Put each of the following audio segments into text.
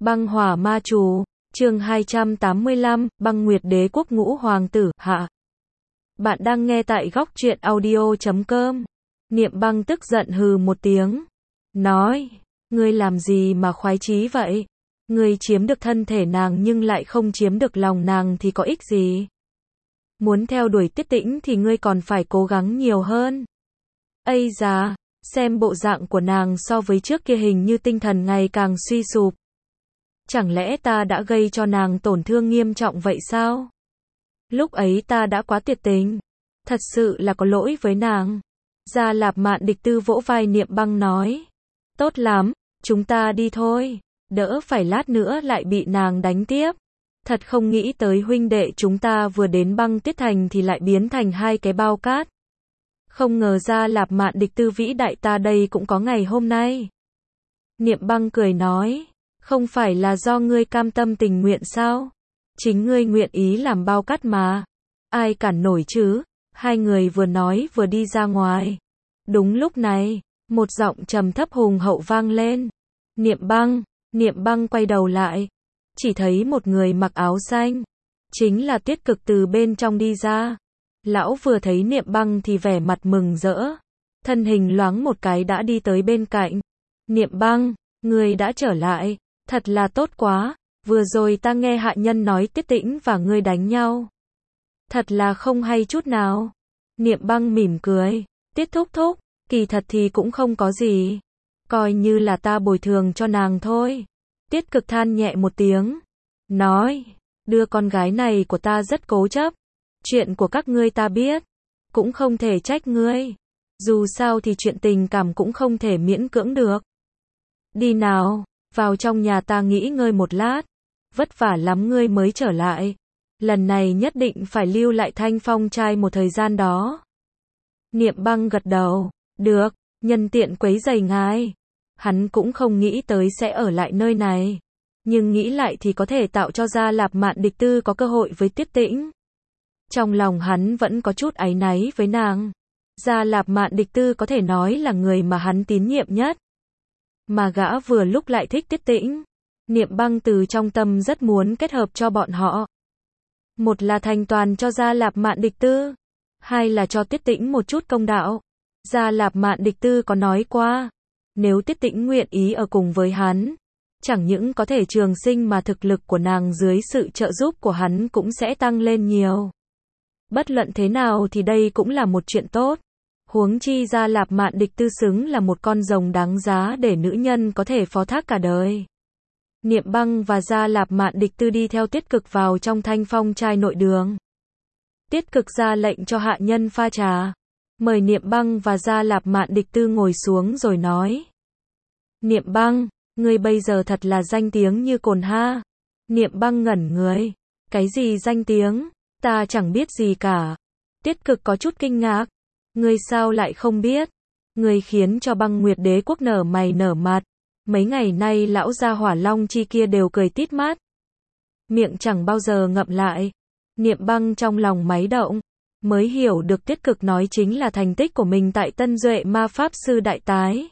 Băng hỏa ma chú, chương 285, băng nguyệt đế quốc ngũ hoàng tử, hạ. Bạn đang nghe tại góc truyện audio.com. Niệm băng tức giận hừ một tiếng. Nói, ngươi làm gì mà khoái chí vậy? Ngươi chiếm được thân thể nàng nhưng lại không chiếm được lòng nàng thì có ích gì? Muốn theo đuổi Tiết Tĩnh thì ngươi còn phải cố gắng nhiều hơn. Ây da, xem bộ dạng của nàng so với trước kia hình như tinh thần ngày càng suy sụp. Chẳng lẽ ta đã gây cho nàng tổn thương nghiêm trọng vậy sao? Lúc ấy ta đã quá tuyệt tình. Thật sự là có lỗi với nàng. Gia Lạp Mạn Địch Tư vỗ vai Niệm Băng nói. Tốt lắm, chúng ta đi thôi. Đỡ phải lát nữa lại bị nàng đánh tiếp. Thật không nghĩ tới huynh đệ chúng ta vừa đến Băng Tuyết Thành thì lại biến thành hai cái bao cát. Không ngờ Gia Lạp Mạn Địch Tư vĩ đại ta đây cũng có ngày hôm nay. Niệm Băng cười nói. Không phải là do ngươi cam tâm tình nguyện sao? Chính ngươi nguyện ý làm bao cát mà. Ai cản nổi chứ? Hai người vừa nói vừa đi ra ngoài. Đúng lúc này, một giọng trầm thấp hùng hậu vang lên. Niệm băng quay đầu lại. Chỉ thấy một người mặc áo xanh. Chính là Tiết Cực từ bên trong đi ra. Lão vừa thấy Niệm Băng thì vẻ mặt mừng rỡ. Thân hình loáng một cái đã đi tới bên cạnh. Niệm Băng, ngươi đã trở lại. Thật là tốt quá, vừa rồi ta nghe hạ nhân nói Tiết Tĩnh và ngươi đánh nhau. Thật là không hay chút nào. Niệm Băng mỉm cười, Tiết thúc thúc, kỳ thật thì cũng không có gì. Coi như là ta bồi thường cho nàng thôi. Tiết Cực than nhẹ một tiếng. Nói, đứa con gái này của ta rất cố chấp. Chuyện của các ngươi ta biết. Cũng không thể trách ngươi. Dù sao thì chuyện tình cảm cũng không thể miễn cưỡng được. Đi nào. Vào trong nhà ta nghỉ ngơi một lát. Vất vả lắm ngươi mới trở lại. Lần này nhất định phải lưu lại Thanh Phong trai một thời gian đó. Niệm Băng gật đầu. Được, nhân tiện quấy rầy ngài. Hắn cũng không nghĩ tới sẽ ở lại nơi này. Nhưng nghĩ lại thì có thể tạo cho Gia Lạp Mạn Địch Tư có cơ hội với Tiết Tĩnh. Trong lòng hắn vẫn có chút áy náy với nàng. Gia Lạp Mạn Địch Tư có thể nói là người mà hắn tín nhiệm nhất. Mà gã vừa lúc lại thích Tiết Tĩnh. Niệm Băng từ trong tâm rất muốn kết hợp cho bọn họ. Một là thành toàn cho Gia Lạp Mạn Địch Tư. Hai là cho Tiết Tĩnh một chút công đạo. Gia Lạp Mạn Địch Tư có nói qua. Nếu Tiết Tĩnh nguyện ý ở cùng với hắn. Chẳng những có thể trường sinh mà thực lực của nàng dưới sự trợ giúp của hắn cũng sẽ tăng lên nhiều. Bất luận thế nào thì đây cũng là một chuyện tốt. Huống chi Gia Lạp Mạn Địch Tư xứng là một con rồng đáng giá để nữ nhân có thể phó thác cả đời. Niệm Băng và Gia Lạp Mạn Địch Tư đi theo Tiết Cực vào trong Thanh Phong trai nội đường. Tiết Cực ra lệnh cho hạ nhân pha trà. Mời Niệm Băng và Gia Lạp Mạn Địch Tư ngồi xuống rồi nói. Niệm Băng, ngươi bây giờ thật là danh tiếng như cồn ha. Niệm Băng ngẩn người. Cái gì danh tiếng? Ta chẳng biết gì cả. Tiết Cực có chút kinh ngạc. Ngươi sao lại không biết? Ngươi khiến cho Băng Nguyệt đế quốc nở mày nở mặt. Mấy ngày nay lão gia Hỏa Long chi kia đều cười tít mắt. Miệng chẳng bao giờ ngậm lại. Niệm Băng trong lòng máy động. Mới hiểu được Tiết Cực nói chính là thành tích của mình tại Tân Duệ Ma Pháp Sư Đại Tái.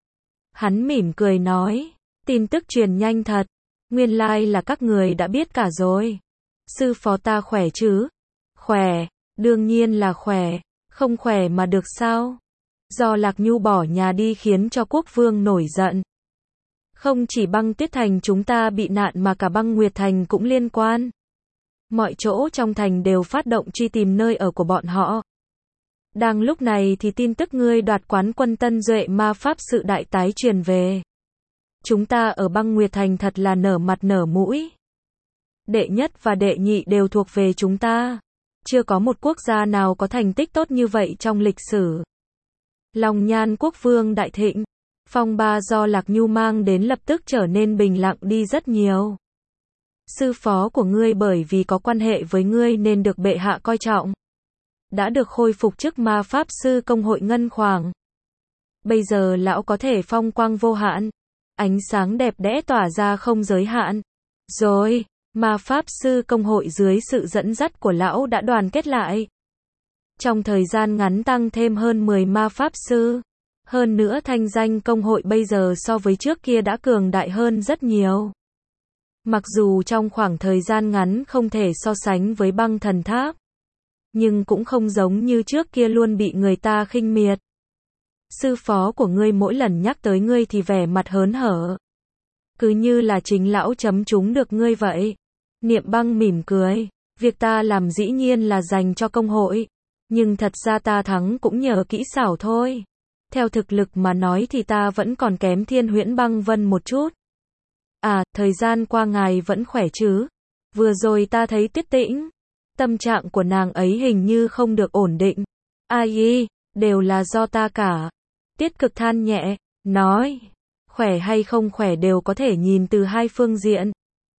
Hắn mỉm cười nói. Tin tức truyền nhanh thật. Nguyên lai là các người đã biết cả rồi. Sư phó ta khỏe chứ? Khỏe. Đương nhiên là khỏe. Không khỏe mà được sao? Do Lạc Nhu bỏ nhà đi khiến cho quốc vương nổi giận. Không chỉ Băng Tuyết Thành chúng ta bị nạn mà cả Băng Nguyệt Thành cũng liên quan. Mọi chỗ trong thành đều phát động truy tìm nơi ở của bọn họ. Đang lúc này thì tin tức ngươi đoạt quán quân Tân Duệ Ma Pháp Sự Đại Tái truyền về. Chúng ta ở Băng Nguyệt Thành thật là nở mặt nở mũi. Đệ nhất và đệ nhị đều thuộc về chúng ta. Chưa có một quốc gia nào có thành tích tốt như vậy trong lịch sử. Long Nhan quốc vương đại thịnh. Phong ba do Lạc Nhu mang đến lập tức trở nên bình lặng đi rất nhiều. Sư phó của ngươi bởi vì có quan hệ với ngươi nên được bệ hạ coi trọng. Đã được khôi phục chức Ma Pháp Sư Công hội Ngân Khoảng. Bây giờ lão có thể phong quang vô hạn. Ánh sáng đẹp đẽ tỏa ra không giới hạn. Rồi, Ma Pháp Sư Công hội dưới sự dẫn dắt của lão đã đoàn kết lại. Trong thời gian ngắn tăng thêm hơn 10 Ma Pháp Sư. Hơn nữa thanh danh công hội bây giờ so với trước kia đã cường đại hơn rất nhiều. Mặc dù trong khoảng thời gian ngắn không thể so sánh với băng thần tháp, nhưng cũng không giống như trước kia luôn bị người ta khinh miệt. Sư phó của ngươi mỗi lần nhắc tới ngươi thì vẻ mặt hớn hở. Cứ như là chính lão chấm trúng được ngươi vậy. Niệm Băng mỉm cười. Việc ta làm dĩ nhiên là dành cho công hội. Nhưng thật ra ta thắng cũng nhờ kỹ xảo thôi. Theo thực lực mà nói thì ta vẫn còn kém Thiên Huyễn Băng Vân một chút. À, thời gian qua ngài vẫn khỏe chứ? Vừa rồi ta thấy Tiết Tĩnh. Tâm trạng của nàng ấy hình như không được ổn định. Ai đều là do ta cả. Tiết Cực than nhẹ, nói. Khỏe hay không khỏe đều có thể nhìn từ hai phương diện.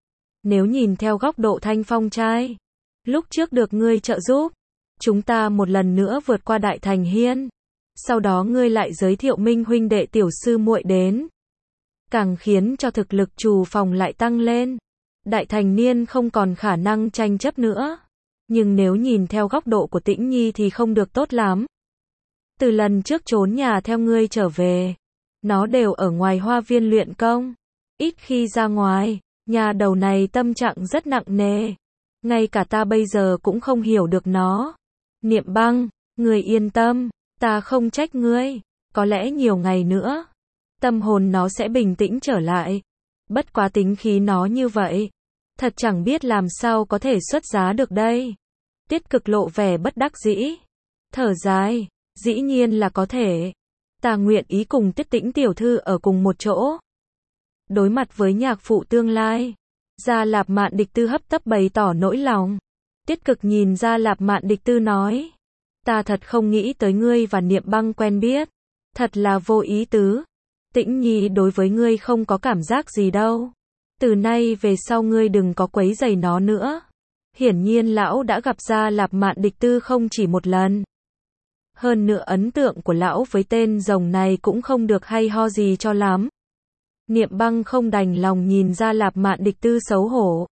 Nếu nhìn theo góc độ Thanh Phong trai, lúc trước được ngươi trợ giúp, chúng ta một lần nữa vượt qua Đại Thành Hiên. Sau đó ngươi lại giới thiệu Minh huynh đệ tiểu sư muội đến. Càng khiến cho thực lực Trù Phòng lại tăng lên. Đại thành niên không còn khả năng tranh chấp nữa. Nhưng nếu nhìn theo góc độ của Tĩnh Nhi thì không được tốt lắm. Từ lần trước trốn nhà theo ngươi trở về, nó đều ở ngoài hoa viên luyện công. Ít khi ra ngoài, nhà đầu này tâm trạng rất nặng nề. Ngay cả ta bây giờ cũng không hiểu được nó. Niệm Băng, ngươi yên tâm, ta không trách ngươi. Có lẽ nhiều ngày nữa, tâm hồn nó sẽ bình tĩnh trở lại. Bất quá tính khí nó như vậy, thật chẳng biết làm sao có thể xuất giá được đây. Tiết Cực lộ vẻ bất đắc dĩ. Thở dài, dĩ nhiên là có thể. Ta nguyện ý cùng Tiết Tĩnh tiểu thư ở cùng một chỗ. Đối mặt với nhạc phụ tương lai, Gia Lạp Mạn Địch Tư hấp tấp bày tỏ nỗi lòng. Tiết Cực nhìn Gia Lạp Mạn Địch Tư nói. Ta thật không nghĩ tới ngươi và Niệm Băng quen biết. Thật là vô ý tứ. Tĩnh Nhi đối với ngươi không có cảm giác gì đâu. Từ nay về sau ngươi đừng có quấy rầy nó nữa. Hiển nhiên lão đã gặp Gia Lạp Mạn Địch Tư không chỉ một lần. Hơn nữa ấn tượng của lão với tên rồng này cũng không được hay ho gì cho lắm. Niệm Băng không đành lòng nhìn Gia Lạp Mạn Địch Tư xấu hổ.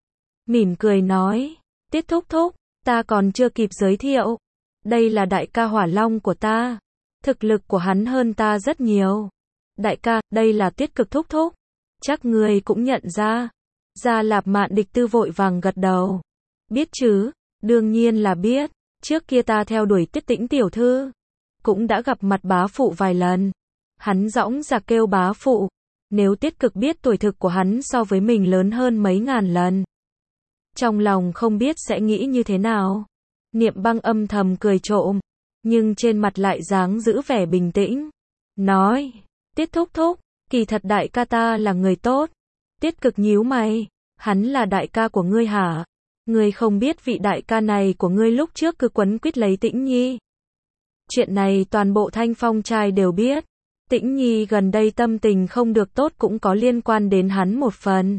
Mỉm cười nói, Tiết thúc thúc, ta còn chưa kịp giới thiệu. Đây là đại ca Hỏa Long của ta. Thực lực của hắn hơn ta rất nhiều. Đại ca, đây là Tiết Cực thúc thúc. Chắc người cũng nhận ra. Gia Lạp Mạn Địch Tư vội vàng gật đầu. Biết chứ, đương nhiên là biết. Trước kia ta theo đuổi Tiết Tĩnh tiểu thư, cũng đã gặp mặt bá phụ vài lần. Hắn dõng dạc kêu bá phụ. Nếu Tiết Cực biết tuổi thực của hắn so với mình lớn hơn mấy ngàn lần, trong lòng không biết sẽ nghĩ như thế nào. Niệm Băng âm thầm cười trộm, nhưng trên mặt lại dáng giữ vẻ bình tĩnh. Nói, Tiết thúc thúc, kỳ thật đại ca ta là người tốt. Tiết Cực nhíu mày, hắn là đại ca của ngươi hả? Ngươi không biết vị đại ca này của ngươi lúc trước cứ quấn quýt lấy Tĩnh Nhi. Chuyện này toàn bộ Thanh Phong trai đều biết. Tĩnh Nhi gần đây tâm tình không được tốt cũng có liên quan đến hắn một phần.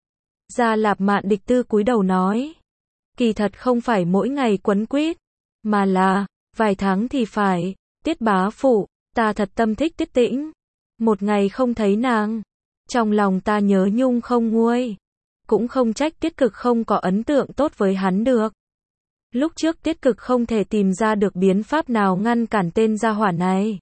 Gia Lạp Mạn Địch Tư cúi đầu nói. Kỳ thật không phải mỗi ngày quấn quýt, mà là, vài tháng thì phải. Tiết bá phụ, ta thật tâm thích Tiết Tĩnh. Một ngày không thấy nàng, trong lòng ta nhớ nhung không nguôi. Cũng không trách Tiết Cực không có ấn tượng tốt với hắn được. Lúc trước Tiết Cực không thể tìm ra được biến pháp nào ngăn cản tên gia hỏa này.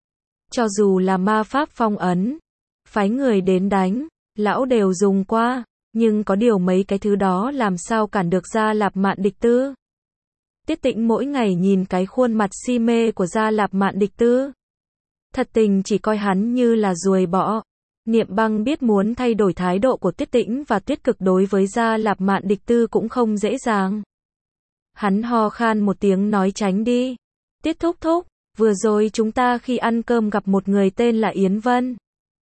Cho dù là ma pháp phong ấn, phái người đến đánh, lão đều dùng qua, nhưng có điều mấy cái thứ đó làm sao cản được Gia Lạp Mạn Địch Tư. Tiết Tĩnh mỗi ngày nhìn cái khuôn mặt si mê của Gia Lạp Mạn Địch Tư, thật tình chỉ coi hắn như là ruồi bọ. Niệm Băng biết muốn thay đổi thái độ của Tiết Tĩnh và Tiết Cực đối với Gia Lạp Mạn Địch Tư cũng không dễ dàng. Hắn ho khan một tiếng nói tránh đi. Tiết thúc thúc, vừa rồi chúng ta khi ăn cơm gặp một người tên là Yến Vân.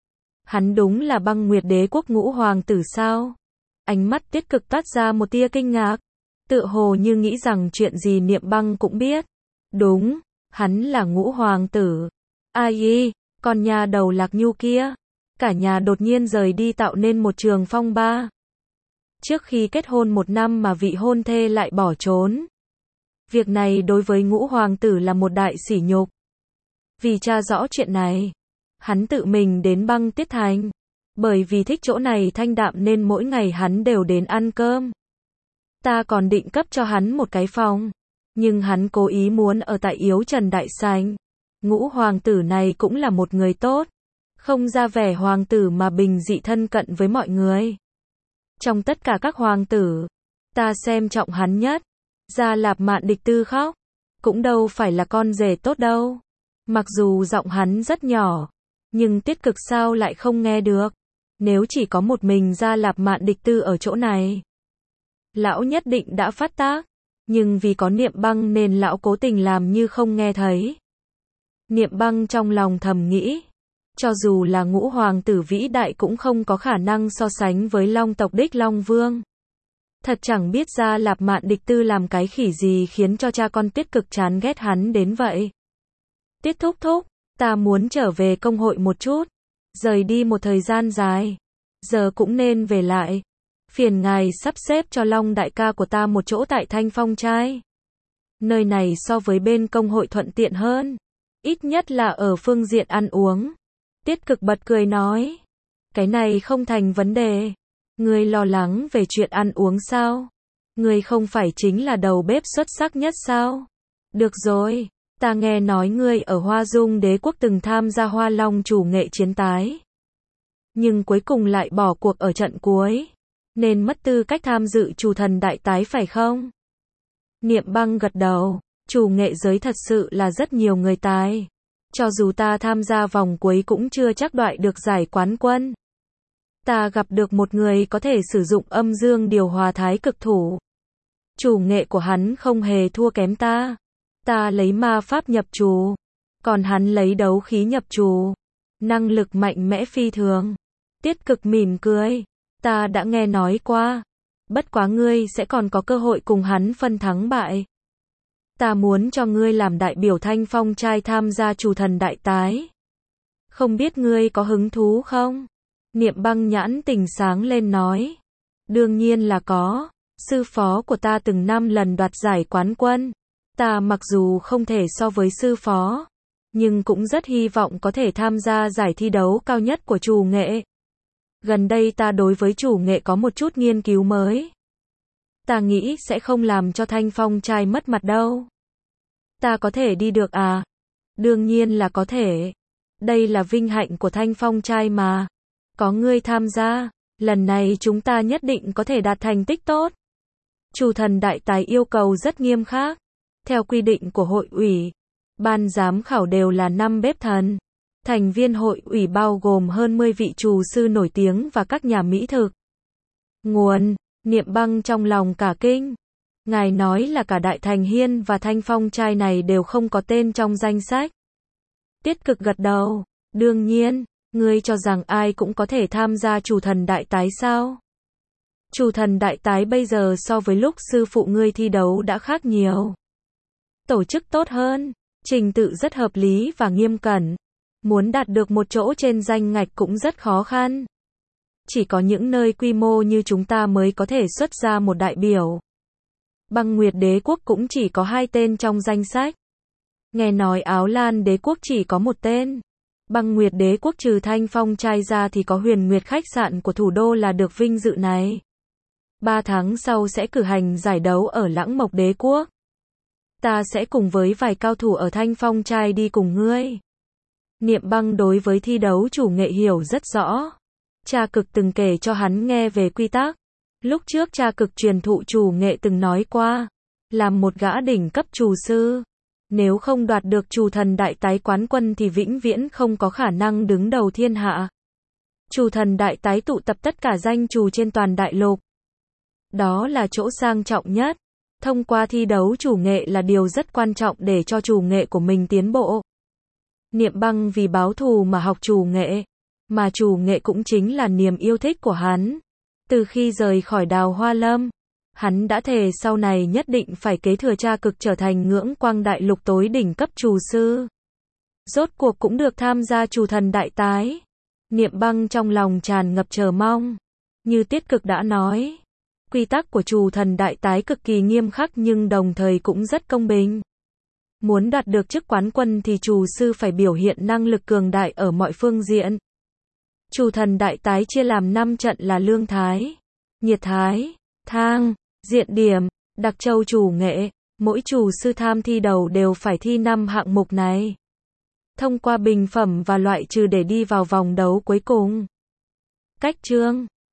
Hắn đúng là Băng Nguyệt Đế quốc Ngũ Hoàng tử sao? Ánh mắt Tiết Cực toát ra một tia kinh ngạc. Tựa hồ như nghĩ rằng chuyện gì Niệm Băng cũng biết. Đúng, hắn là Ngũ Hoàng tử. Ai con nhà đầu Lạc Nhu kia. Cả nhà đột nhiên rời đi tạo nên một trường phong ba. Trước khi kết hôn 1 năm mà vị hôn thê lại bỏ trốn. Việc này đối với Ngũ Hoàng tử là một đại sỉ nhục. Vì tra rõ chuyện này, hắn tự mình đến Băng Tiết Thành. Bởi vì thích chỗ này thanh đạm nên mỗi ngày hắn đều đến ăn cơm. Ta còn định cấp cho hắn một cái phòng, nhưng hắn cố ý muốn ở tại Yếu Trần Đại Sảnh. Ngũ Hoàng tử này cũng là một người tốt, không ra vẻ hoàng tử mà bình dị thân cận với mọi người. Trong tất cả các hoàng tử, ta xem trọng hắn nhất. Gia Lạp Mạn Địch Tư khóc. Cũng đâu phải là con rể tốt đâu. Mặc dù giọng hắn rất nhỏ, nhưng Tiết Cực sao lại không nghe được. Nếu chỉ có một mình Gia Lạp Mạn Địch Tư ở chỗ này, lão nhất định đã phát tác. Nhưng vì có Niệm Băng nên lão cố tình làm như không nghe thấy. Niệm Băng trong lòng thầm nghĩ, cho dù là ngũ hoàng tử vĩ đại cũng không có khả năng so sánh với Long tộc đích Long Vương. Thật chẳng biết Gia Lạp Mạn Địch Tư làm cái khỉ gì khiến cho cha con Tiết Cực chán ghét hắn đến vậy. Tiết thúc thúc, ta muốn trở về công hội một chút. Rời đi một thời gian dài, giờ cũng nên về lại. Phiền ngài sắp xếp cho Long đại ca của ta một chỗ tại Thanh Phong trai. Nơi này so với bên công hội thuận tiện hơn. Ít nhất là ở phương diện ăn uống. Tiết Cực bật cười nói. Cái này không thành vấn đề. Ngươi lo lắng về chuyện ăn uống sao? Ngươi không phải chính là đầu bếp xuất sắc nhất sao? Được rồi, ta nghe nói ngươi ở Hoa Dung Đế quốc từng tham gia Hoa Long chủ nghệ chiến tái. Nhưng cuối cùng lại bỏ cuộc ở trận cuối. Nên mất tư cách tham dự chủ thần đại tái phải không? Niệm Băng gật đầu. Chủ nghệ giới thật sự là rất nhiều người tài. Cho dù ta tham gia vòng cuối cũng chưa chắc đoạt được giải quán quân. Ta gặp được một người có thể sử dụng âm dương điều hòa thái cực thủ. Chủ nghệ của hắn không hề thua kém ta. Ta lấy ma pháp nhập trù, còn hắn lấy đấu khí nhập trù. Năng lực mạnh mẽ phi thường. Tiết Cực mỉm cười. Ta đã nghe nói qua. Bất quá ngươi sẽ còn có cơ hội cùng hắn phân thắng bại. Ta muốn cho ngươi làm đại biểu Thanh Phong trai tham gia chủ thần đại tái. Không biết ngươi có hứng thú không? Niệm Băng nhãn tình sáng lên nói. Đương nhiên là có. Sư phó của ta từng 5 lần đoạt giải quán quân. Ta mặc dù không thể so với sư phó, nhưng cũng rất hy vọng có thể tham gia giải thi đấu cao nhất của chủ nghệ. Gần đây ta đối với chủ nghệ có một chút nghiên cứu mới. Ta nghĩ sẽ không làm cho Thanh Phong trai mất mặt đâu. Ta có thể đi được à? Đương nhiên là có thể. Đây là vinh hạnh của Thanh Phong trai mà. Có ngươi tham gia, lần này chúng ta nhất định có thể đạt thành tích tốt. Chủ thần đại tái yêu cầu rất nghiêm khắc. Theo quy định của hội ủy, ban giám khảo đều là 5 bếp thần. Thành viên hội ủy bao gồm hơn 10 vị trù sư nổi tiếng và các nhà mỹ thực. Nguồn, Niệm Băng trong lòng cả kinh. Ngài nói là cả Đại Thành Hiên và Thanh Phong trai này đều không có tên trong danh sách. Tiết Cực gật đầu. Đương nhiên, ngươi cho rằng ai cũng có thể tham gia chủ thần đại tái sao? Chủ thần đại tái bây giờ so với lúc sư phụ ngươi thi đấu đã khác nhiều. Tổ chức tốt hơn, trình tự rất hợp lý và nghiêm cẩn. Muốn đạt được một chỗ trên danh ngạch cũng rất khó khăn. Chỉ có những nơi quy mô như chúng ta mới có thể xuất ra một đại biểu. Băng Nguyệt Đế quốc cũng chỉ có 2 tên trong danh sách. Nghe nói Áo Lan Đế quốc chỉ có 1 tên. Băng Nguyệt Đế quốc trừ Thanh Phong trai ra thì có Huyền Nguyệt khách sạn của thủ đô là được vinh dự này. 3 tháng sau sẽ cử hành giải đấu ở Lãng Mộc Đế quốc. Ta sẽ cùng với vài cao thủ ở Thanh Phong trai đi cùng ngươi. Niệm Băng đối với thi đấu chủ nghệ hiểu rất rõ. Cha Cực từng kể cho hắn nghe về quy tắc. Lúc trước cha Cực truyền thụ chủ nghệ từng nói qua, làm một gã đỉnh cấp chủ sư, nếu không đoạt được chủ thần đại tái quán quân thì vĩnh viễn không có khả năng đứng đầu thiên hạ. Chủ thần đại tái tụ tập tất cả danh chủ trên toàn đại lục. Đó là chỗ sang trọng nhất. Thông qua thi đấu chủ nghệ là điều rất quan trọng để cho chủ nghệ của mình tiến bộ. Niệm Băng vì báo thù mà học chủ nghệ, mà chủ nghệ cũng chính là niềm yêu thích của hắn. Từ khi rời khỏi Đào Hoa Lâm, hắn đã thề sau này nhất định phải kế thừa cha Cực trở thành ngưỡng quang đại lục tối đỉnh cấp chủ sư. Rốt cuộc cũng được tham gia chủ thần đại tái. Niệm Băng trong lòng tràn ngập chờ mong. Như Tiết Cực đã nói, quy tắc của chủ thần đại tái cực kỳ nghiêm khắc nhưng đồng thời cũng rất công bình. Muốn đạt được chức quán quân thì chủ sư phải biểu hiện năng lực cường đại ở mọi phương diện. Chủ thần đại tái chia làm 5 trận là lương thái, nhiệt thái, thang, diện điểm, đặc châu chủ nghệ. Mỗi chủ sư tham thi đầu đều phải thi 5 hạng mục này. Thông qua bình phẩm và loại trừ để đi vào vòng đấu cuối cùng. Cách chương